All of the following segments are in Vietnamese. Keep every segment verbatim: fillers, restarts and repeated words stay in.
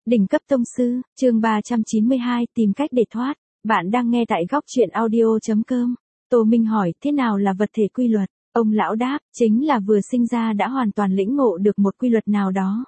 Đỉnh cấp tông sư, chương ba trăm chín mươi hai, tìm cách để thoát. Bạn đang nghe tại góc truyện audio chấm com. Tô Minh hỏi, thế nào là vật thể quy luật? Ông lão đáp, chính là vừa sinh ra đã hoàn toàn lĩnh ngộ được một quy luật nào đó.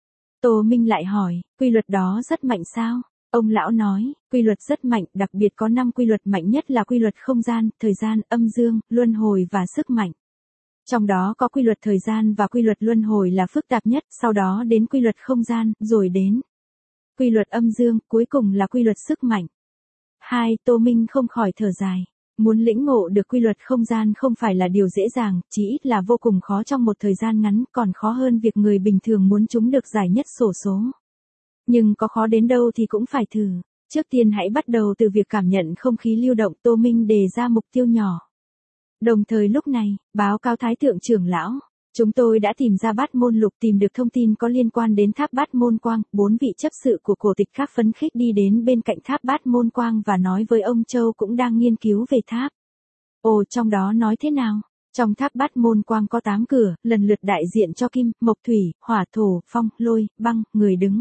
Tô Minh lại hỏi, quy luật đó rất mạnh sao? Ông lão nói, quy luật rất mạnh, đặc biệt có năm quy luật mạnh nhất là quy luật không gian, thời gian, âm dương, luân hồi và sức mạnh. Trong đó có quy luật thời gian và quy luật luân hồi là phức tạp nhất, sau đó đến quy luật không gian, rồi đến quy luật âm dương, cuối cùng là quy luật sức mạnh. Hai, Tô Minh không khỏi thở dài. Muốn lĩnh ngộ được quy luật không gian không phải là điều dễ dàng, chỉ ít là vô cùng khó trong một thời gian ngắn, còn khó hơn việc người bình thường muốn trúng được giải nhất xổ số. Nhưng có khó đến đâu thì cũng phải thử. Trước tiên hãy bắt đầu từ việc cảm nhận không khí lưu động. Tô Minh đề ra mục tiêu nhỏ. Đồng thời lúc này, báo cáo Thái thượng trưởng lão. Chúng tôi đã tìm ra Bát Môn Lục, tìm được thông tin có liên quan đến tháp Bát Môn Quang. Bốn vị chấp sự của cổ tịch các phấn khích đi đến bên cạnh tháp Bát Môn Quang và nói với ông Châu cũng đang nghiên cứu về tháp. Ồ, trong đó nói thế nào? Trong tháp Bát Môn Quang có tám cửa, lần lượt đại diện cho kim, mộc, thủy, hỏa, thổ, phong, lôi, băng, người đứng.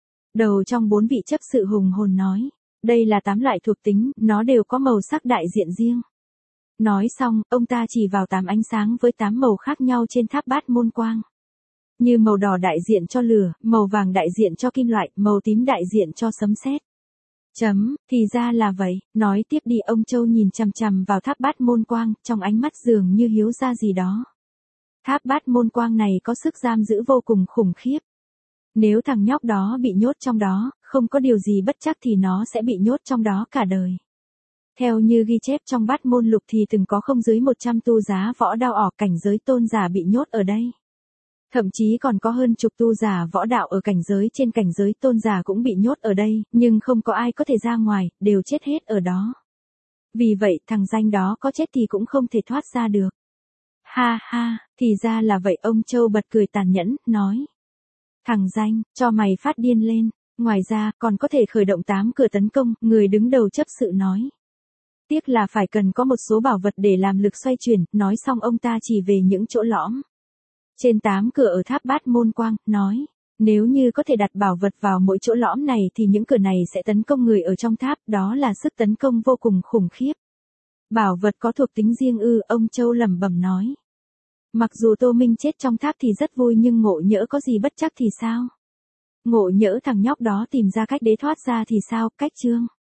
Đầu trong bốn vị chấp sự hùng hồn nói, đây là tám loại thuộc tính, nó đều có màu sắc đại diện riêng. Nói xong, ông ta chỉ vào tám ánh sáng với tám màu khác nhau trên tháp Bát Môn Quang. Như màu đỏ đại diện cho lửa, màu vàng đại diện cho kim loại, màu tím đại diện cho sấm sét. Chấm, thì ra là vậy, nói tiếp đi. Ông Châu nhìn chằm chằm vào tháp Bát Môn Quang, trong ánh mắt dường như hiếu ra gì đó. Tháp Bát Môn Quang này có sức giam giữ vô cùng khủng khiếp. Nếu thằng nhóc đó bị nhốt trong đó, không có điều gì bất chắc thì nó sẽ bị nhốt trong đó cả đời. Theo như ghi chép trong Bát Môn Lục thì từng có không dưới một trăm tu giá võ đạo ở cảnh giới tôn giả bị nhốt ở đây. Thậm chí còn có hơn chục tu giả võ đạo ở cảnh giới trên cảnh giới tôn giả cũng bị nhốt ở đây, nhưng không có ai có thể ra ngoài, đều chết hết ở đó. Vì vậy thằng danh đó có chết thì cũng không thể thoát ra được. Ha ha, thì ra là vậy. Ông Châu bật cười tàn nhẫn, nói. Thằng danh, cho mày phát điên lên. Ngoài ra, còn có thể khởi động tám cửa tấn công, người đứng đầu chấp sự nói. Tiếc là phải cần có một số bảo vật để làm lực xoay chuyển, nói xong ông ta chỉ về những chỗ lõm. Trên tám cửa ở tháp Bát Môn Quang, nói, nếu như có thể đặt bảo vật vào mỗi chỗ lõm này thì những cửa này sẽ tấn công người ở trong tháp, đó là sức tấn công vô cùng khủng khiếp. Bảo vật có thuộc tính riêng ư? Ông Châu lẩm bẩm nói. Mặc dù Tô Minh chết trong tháp thì rất vui nhưng ngộ nhỡ có gì bất chắc thì sao? Ngộ nhỡ thằng nhóc đó tìm ra cách để thoát ra thì sao? Cách chương